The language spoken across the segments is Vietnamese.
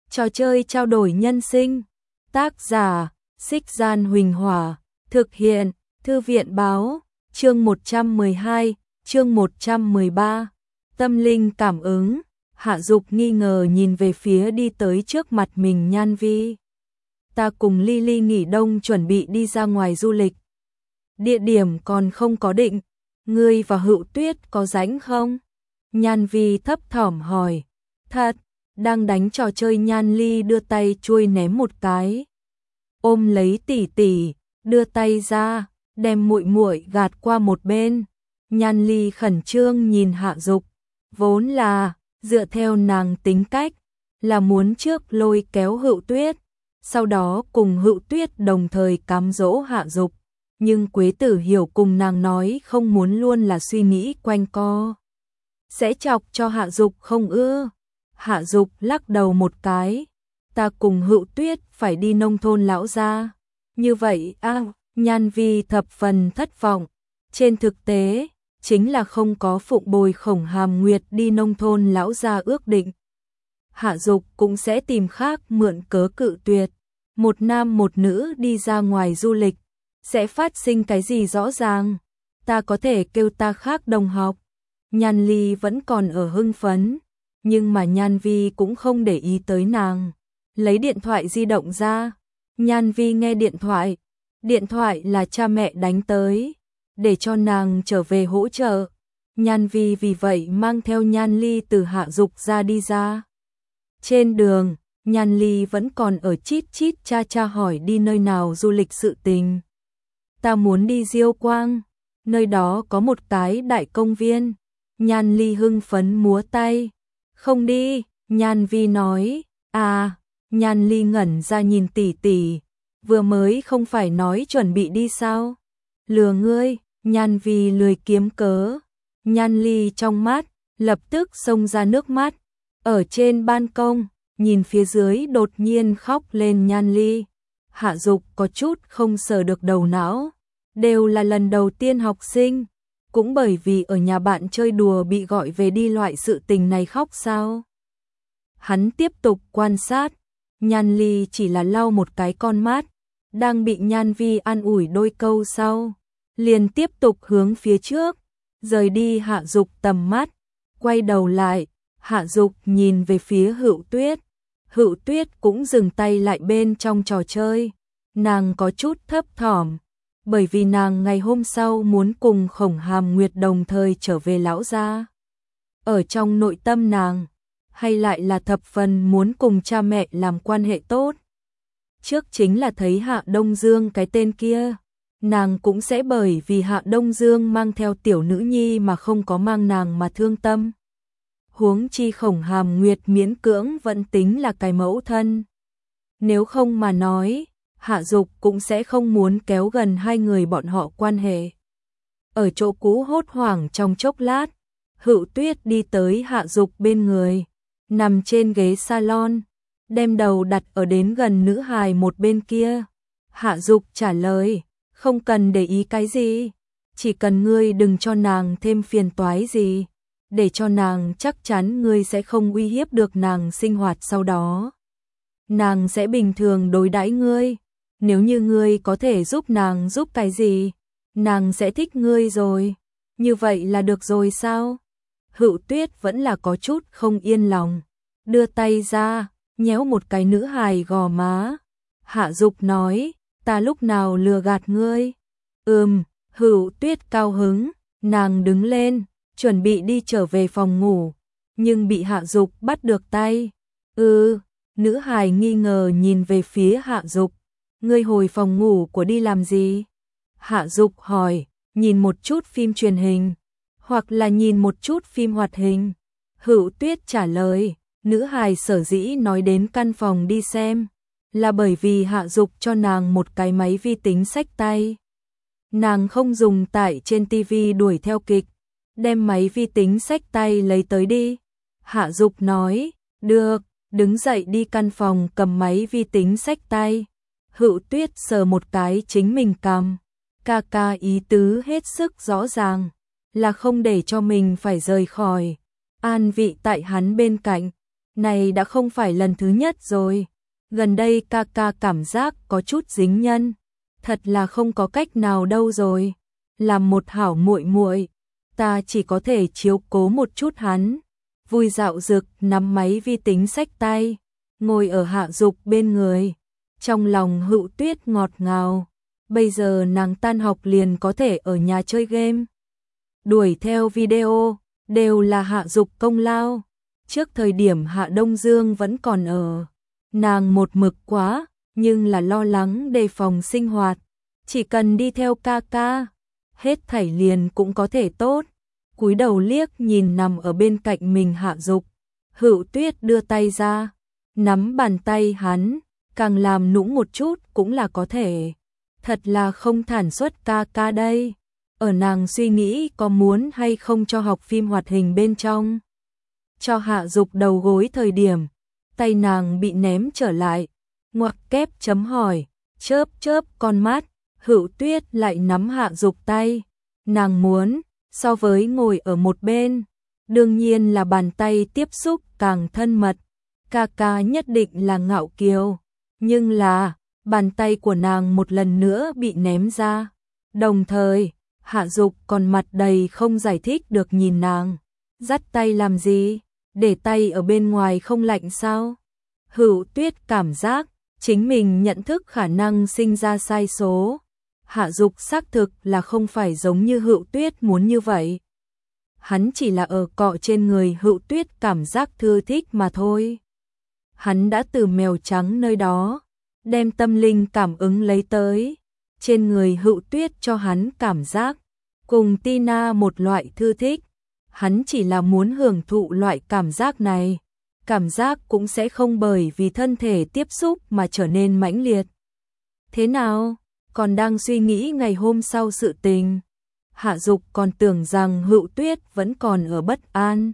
Trò chơi trao đổi nhân sinh. Tác giả, Xích Gian Huỳnh Hỏa. Thực hiện, Thư viện Báo. Chương 112, chương 113. Tâm linh cảm ứng. Hạ Dục nghi ngờ nhìn về phía đi tới trước mặt mình Nhan Vi. Ta cùng Lily nghỉ đông chuẩn bị đi ra ngoài du lịch. Địa điểm còn không có định. Ngươi và Hữu Tuyết có rảnh không? Nhan Vi thấp thỏm hỏi. Thật. Đang đánh trò chơi Nhan Ly đưa tay chuôi ném một cái. Ôm lấy tỷ tỷ, đưa tay ra, đem muội muội gạt qua một bên. Nhan Ly khẩn trương nhìn Hạ Dục, vốn là dựa theo nàng tính cách, là muốn trước lôi kéo Hữu Tuyết, sau đó cùng Hữu Tuyết đồng thời cám dỗ Hạ Dục. Nhưng Quế Tử Hiểu cùng nàng nói không muốn luôn là suy nghĩ quanh co, sẽ chọc cho Hạ Dục không ưa. Hạ Dục lắc đầu một cái. Ta cùng Hữu Tuyết phải đi nông thôn lão gia. Như vậy Nhan Vi thập phần thất vọng. Trên thực tế, chính là không có phụng bồi Khổng Hàm Nguyệt đi nông thôn lão gia ước định. Hạ Dục cũng sẽ tìm khác mượn cớ cự tuyệt. Một nam một nữ đi ra ngoài du lịch, sẽ phát sinh cái gì rõ ràng. Ta có thể kêu ta khác đồng học. Nhan Ly vẫn còn ở hưng phấn. Nhưng mà Nhan Vi cũng không để ý tới nàng. Lấy điện thoại di động ra. Nhan Vi nghe điện thoại. Điện thoại là cha mẹ đánh tới, để cho nàng trở về hỗ trợ. Nhan Vi vì vậy mang theo Nhan Ly từ Hạ Dục ra đi ra. Trên đường, Nhan Ly vẫn còn ở chít chít cha cha hỏi đi nơi nào du lịch sự tình. Ta muốn đi Diêu Quang. Nơi đó có một cái đại công viên. Nhan Ly hưng phấn múa tay. Không đi, Nhan Vi nói. Nhan Ly ngẩn ra nhìn tỷ tỷ. Vừa mới không phải nói chuẩn bị đi sao? Lừa ngươi. Nhan Vi lười kiếm cớ. Nhan Ly trong mắt lập tức xông ra nước mắt. Ở trên ban công, nhìn phía dưới đột nhiên khóc lên Nhan Ly. Hạ Dục có chút không sờ được đầu não. Đều là lần đầu tiên học sinh. Cũng bởi vì ở nhà bạn chơi đùa bị gọi về đi loại sự tình này khóc sao? Hắn tiếp tục quan sát. Nhan Ly chỉ là lau một cái con mắt. Đang bị Nhan Vi an ủi đôi câu sau. Liền tiếp tục hướng phía trước. Rời đi Hạ Dục tầm mắt. Quay đầu lại. Hạ Dục nhìn về phía Hữu Tuyết. Hữu Tuyết cũng dừng tay lại bên trong trò chơi. Nàng có chút thấp thỏm. Bởi vì nàng ngày hôm sau muốn cùng Khổng Hàm Nguyệt đồng thời trở về lão gia. Ở trong nội tâm nàng, hay lại là thập phần muốn cùng cha mẹ làm quan hệ tốt. Trước chính là thấy Hạ Đông Dương cái tên kia, nàng cũng sẽ bởi vì Hạ Đông Dương mang theo tiểu nữ nhi mà không có mang nàng mà thương tâm. Huống chi Khổng Hàm Nguyệt miễn cưỡng vẫn tính là cái mẫu thân. Nếu không mà nói, Hạ Dục cũng sẽ không muốn kéo gần hai người bọn họ quan hệ. Ở chỗ cũ hốt hoảng trong chốc lát, Hữu Tuyết đi tới Hạ Dục bên người, nằm trên ghế salon, đem đầu đặt ở đến gần nữ hài một bên kia. Hạ Dục trả lời, không cần để ý cái gì, chỉ cần ngươi đừng cho nàng thêm phiền toái gì, để cho nàng chắc chắn ngươi sẽ không uy hiếp được nàng sinh hoạt sau đó. Nàng sẽ bình thường đối đãi ngươi. Nếu như ngươi có thể giúp nàng giúp cái gì, nàng sẽ thích ngươi rồi. Như vậy là được rồi sao? Hữu Tuyết vẫn là có chút không yên lòng. Đưa tay ra, nhéo một cái nữ hài gò má. Hạ Dục nói, ta lúc nào lừa gạt ngươi? Hữu Tuyết cao hứng, nàng đứng lên, chuẩn bị đi trở về phòng ngủ. Nhưng bị Hạ Dục bắt được tay. Nữ hài nghi ngờ nhìn về phía Hạ Dục. Ngươi hồi phòng ngủ của đi làm gì? Hạ Dục hỏi, nhìn một chút phim truyền hình, hoặc là nhìn một chút phim hoạt hình. Hữu Tuyết trả lời, nữ hài sở dĩ nói đến căn phòng đi xem, là bởi vì Hạ Dục cho nàng một cái máy vi tính xách tay. Nàng không dùng tải trên tivi đuổi theo kịch, đem máy vi tính xách tay lấy tới đi. Hạ Dục nói, được, đứng dậy đi căn phòng cầm máy vi tính xách tay. Hữu Tuyết sờ một cái chính mình cầm. Ca ý tứ hết sức rõ ràng, là không để cho mình phải rời khỏi. An vị tại hắn bên cạnh. Này đã không phải lần thứ nhất rồi. Gần đây ca ca cảm giác có chút dính nhân. Thật là không có cách nào đâu rồi. Làm một hảo muội muội, ta chỉ có thể chiếu cố một chút hắn. Vui dạo dực nắm máy vi tính xách tay, ngồi ở Hạ Dục bên người. Trong lòng Hữu Tuyết ngọt ngào. Bây giờ nàng tan học liền có thể ở nhà chơi game. Đuổi theo video, đều là Hạ Dục công lao. Trước thời điểm Hạ Đông Dương vẫn còn ở. Nàng một mực quá, nhưng là lo lắng đề phòng sinh hoạt. Chỉ cần đi theo ca ca, hết thảy liền cũng có thể tốt. Cúi đầu liếc nhìn nằm ở bên cạnh mình Hạ Dục. Hữu Tuyết đưa tay ra, nắm bàn tay hắn, càng làm nũng một chút cũng là có thể. Thật là không thản xuất ca ca đây. Ở nàng suy nghĩ có muốn hay không cho học phim hoạt hình bên trong. Cho Hạ Dục đầu gối thời điểm, tay nàng bị ném trở lại, ngoặc kép chấm hỏi, chớp chớp con mắt. Hữu Tuyết lại nắm Hạ Dục tay. Nàng muốn, so với ngồi ở một bên, đương nhiên là bàn tay tiếp xúc càng thân mật. Ca ca nhất định là ngạo kiều, nhưng là bàn tay của nàng một lần nữa bị ném ra. Đồng thời, Hạ Dục còn mặt đầy không giải thích được nhìn nàng. Dắt tay làm gì? Để tay ở bên ngoài không lạnh sao? Hữu Tuyết cảm giác chính mình nhận thức khả năng sinh ra sai số. Hạ Dục xác thực là không phải giống như Hữu Tuyết muốn như vậy. Hắn chỉ là ở cọ trên người Hữu Tuyết cảm giác thư thích mà thôi. Hắn đã từ mèo trắng nơi đó đem tâm linh cảm ứng lấy tới. Trên người Hữu Tuyết cho hắn cảm giác cùng Tina một loại thư thích. Hắn chỉ là muốn hưởng thụ loại cảm giác này. Cảm giác cũng sẽ không bởi vì thân thể tiếp xúc mà trở nên mãnh liệt. Thế nào? Còn đang suy nghĩ ngày hôm sau sự tình. Hạ Dục còn tưởng rằng Hữu Tuyết vẫn còn ở bất an.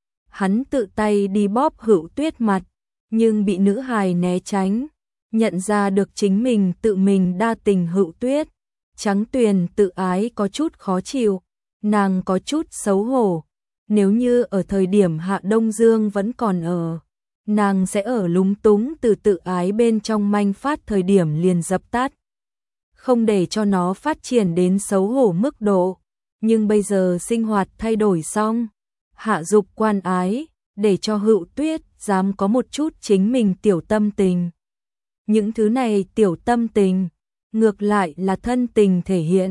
Hắn tự tay đi bóp Hữu Tuyết mặt, nhưng bị nữ hài né tránh. Nhận ra được chính mình tự mình đa tình Hữu Tuyết. Trắng Tuyền tự ái có chút khó chịu. Nàng có chút xấu hổ. Nếu như ở thời điểm Hạ Đông Dương vẫn còn ở, nàng sẽ ở lúng túng từ tự ái bên trong manh phát thời điểm liền dập tắt. Không để cho nó phát triển đến xấu hổ mức độ. Nhưng bây giờ sinh hoạt thay đổi xong. Hạ Dục quan ái, để cho Hữu Tuyết dám có một chút chính mình tiểu tâm tình. Những thứ này tiểu tâm tình, ngược lại là thân tình thể hiện.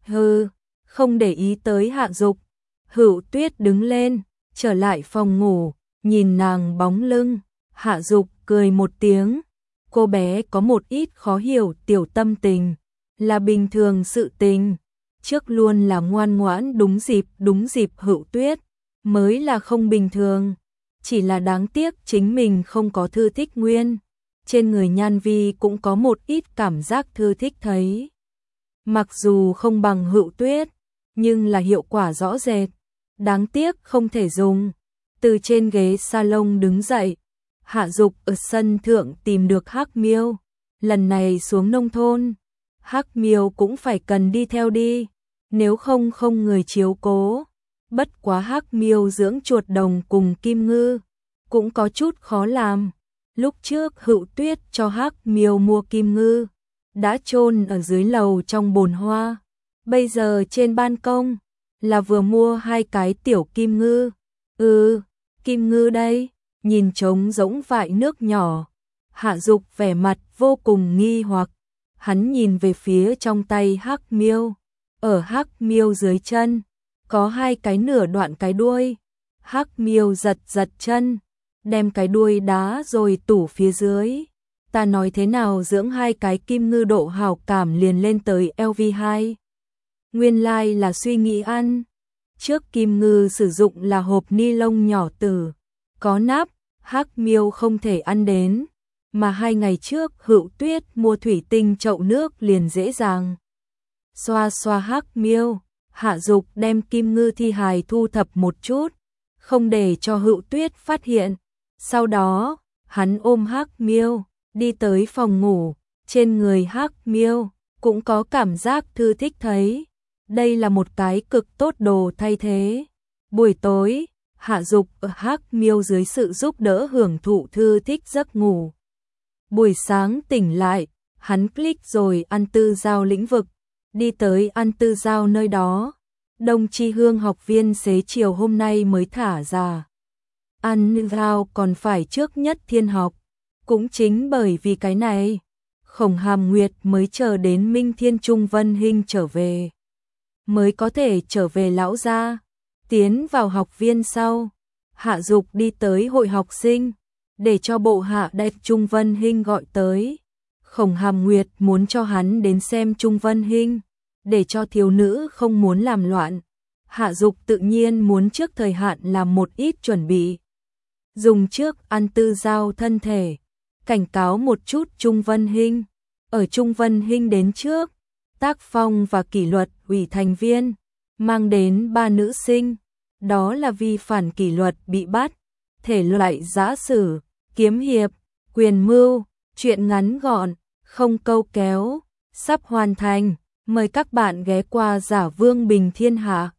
Không để ý tới Hạ Dục. Hữu Tuyết đứng lên, trở lại phòng ngủ, nhìn nàng bóng lưng. Hạ Dục cười một tiếng. Cô bé có một ít khó hiểu tiểu tâm tình, là bình thường sự tình. Trước luôn là ngoan ngoãn đúng dịp Hữu Tuyết, mới là không bình thường. Chỉ là đáng tiếc chính mình không có thư thích nguyên. Trên người Nhan Vi cũng có một ít cảm giác thư thích thấy. Mặc dù không bằng Hữu Tuyết, nhưng là hiệu quả rõ rệt. Đáng tiếc không thể dùng. Từ trên ghế salon đứng dậy, Hạ Dục ở sân thượng tìm được Hắc Miêu. Lần này xuống nông thôn, Hắc Miêu cũng phải cần đi theo đi, nếu không không người chiếu cố. Bất quá Hắc Miêu dưỡng chuột đồng cùng Kim Ngư cũng có chút khó làm. Lúc trước Hữu Tuyết cho Hắc Miêu mua Kim Ngư, đã chôn ở dưới lầu trong bồn hoa. Bây giờ trên ban công là vừa mua 2 cái tiểu Kim Ngư. Kim Ngư đây, nhìn trống rỗng vại nước nhỏ. Hạ Dục vẻ mặt vô cùng nghi hoặc. Hắn nhìn về phía trong tay Hắc Miêu. Ở Hắc Miêu dưới chân có 2 cái nửa đoạn cái đuôi. Hắc Miêu giật chân, đem cái đuôi đá rồi tủ phía dưới. Ta nói thế nào dưỡng 2 cái Kim Ngư độ hảo cảm liền lên tới LV2. Nguyên lai là suy nghĩ ăn. Trước Kim Ngư sử dụng là hộp ni lông nhỏ tử, có nắp, Hắc Miêu không thể ăn đến. Mà 2 ngày trước Hữu Tuyết mua thủy tinh chậu nước liền dễ dàng. Xoa xoa Hắc Miêu, Hạ Dục đem Kim Ngư thi hài thu thập một chút, không để cho Hữu Tuyết phát hiện. Sau đó, hắn ôm Hắc Miêu, đi tới phòng ngủ. Trên người Hắc Miêu cũng có cảm giác thư thích thấy. Đây là một cái cực tốt đồ thay thế. Buổi tối, Hạ Dục ở Hắc Miêu dưới sự giúp đỡ hưởng thụ thư thích giấc ngủ. Buổi sáng tỉnh lại, hắn click rồi ăn tư giao lĩnh vực, đi tới ăn tư giao nơi đó. Đông Chi Hương học viên xế chiều hôm nay mới thả ra. Ăn giao còn phải trước Nhất Thiên học. Cũng chính bởi vì cái này, Khổng Hàm Nguyệt mới chờ đến Minh Thiên Trung Vân Hinh trở về, mới có thể trở về lão gia. Tiến vào học viên sau, Hạ Dục đi tới hội học sinh, để cho bộ hạ đẹp Trung Vân Hinh gọi tới. Khổng Hàm Nguyệt muốn cho hắn đến xem Trung Vân Hinh, để cho thiếu nữ không muốn làm loạn. Hạ Dục tự nhiên muốn trước thời hạn làm một ít chuẩn bị. Dùng trước ăn tư giao thân thể, cảnh cáo một chút Trung Vân Hinh. Ở Trung Vân Hinh đến trước, tác phong và kỷ luật ủy thành viên, mang đến 3 nữ sinh. Đó là vi phản kỷ luật bị bắt, thể loại giã sử, kiếm hiệp, quyền mưu, chuyện ngắn gọn, không câu kéo, sắp hoàn thành. Mời các bạn ghé qua Giả Vương Bình Thiên Hạ.